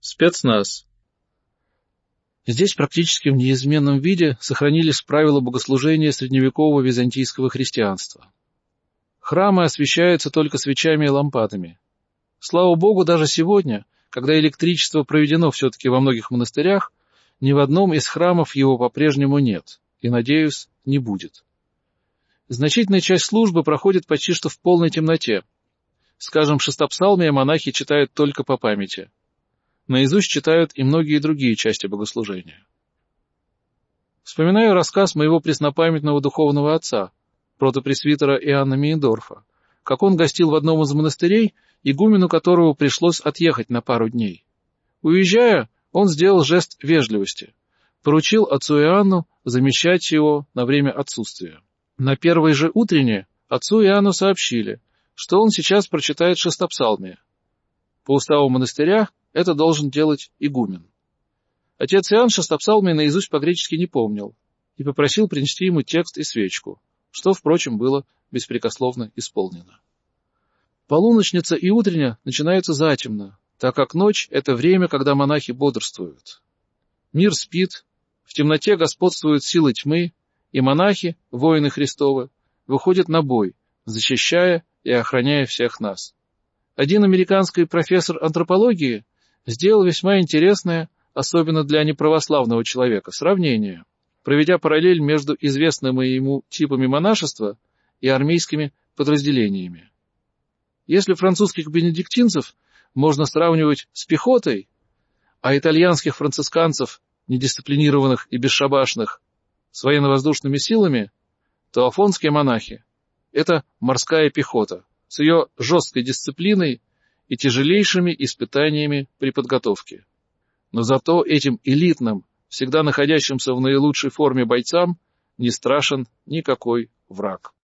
Спецназ. Здесь практически в неизменном виде сохранились правила богослужения средневекового византийского христианства. Храмы освещаются только свечами и лампадами. Слава Богу, даже сегодня, когда электричество проведено все-таки во многих монастырях, ни в одном из храмов его по-прежнему нет, и, надеюсь, не будет. Значительная часть службы проходит почти что в полной темноте. Скажем, шестопсалмие монахи читают только по памяти. Наизусть читают и многие другие части богослужения. Вспоминаю рассказ моего преснопамятного духовного отца, протопресвитера Иоанна Мейндорфа, как он гостил в одном из монастырей, игумену которого пришлось отъехать на пару дней. Уезжая, он сделал жест вежливости, поручил отцу Иоанну замещать его на время отсутствия. На первой же утренне отцу Иоанну сообщили, что он сейчас прочитает шестопсалмие. По уставу монастыря это должен делать игумен. Отец Иоанн шестопсалмие наизусть по-гречески не помнил и попросил принести ему текст и свечку, что, впрочем, было беспрекословно исполнено. Полуночница и утренняя начинаются затемно, так как ночь — это время, когда монахи бодрствуют. Мир спит, в темноте господствуют силы тьмы, и монахи, воины Христовы, выходят на бой, защищая и охраняя всех нас. Один американский профессор антропологии сделал весьма интересное, особенно для неправославного человека, сравнение, проведя параллель между известными ему типами монашества и армейскими подразделениями. Если французских бенедиктинцев можно сравнивать с пехотой, а итальянских францисканцев, недисциплинированных и бесшабашных, с военно-воздушными силами, то афонские монахи — это морская пехота с ее жесткой дисциплиной и тяжелейшими испытаниями при подготовке. Но зато этим элитным, всегда находящимся в наилучшей форме бойцам не страшен никакой враг.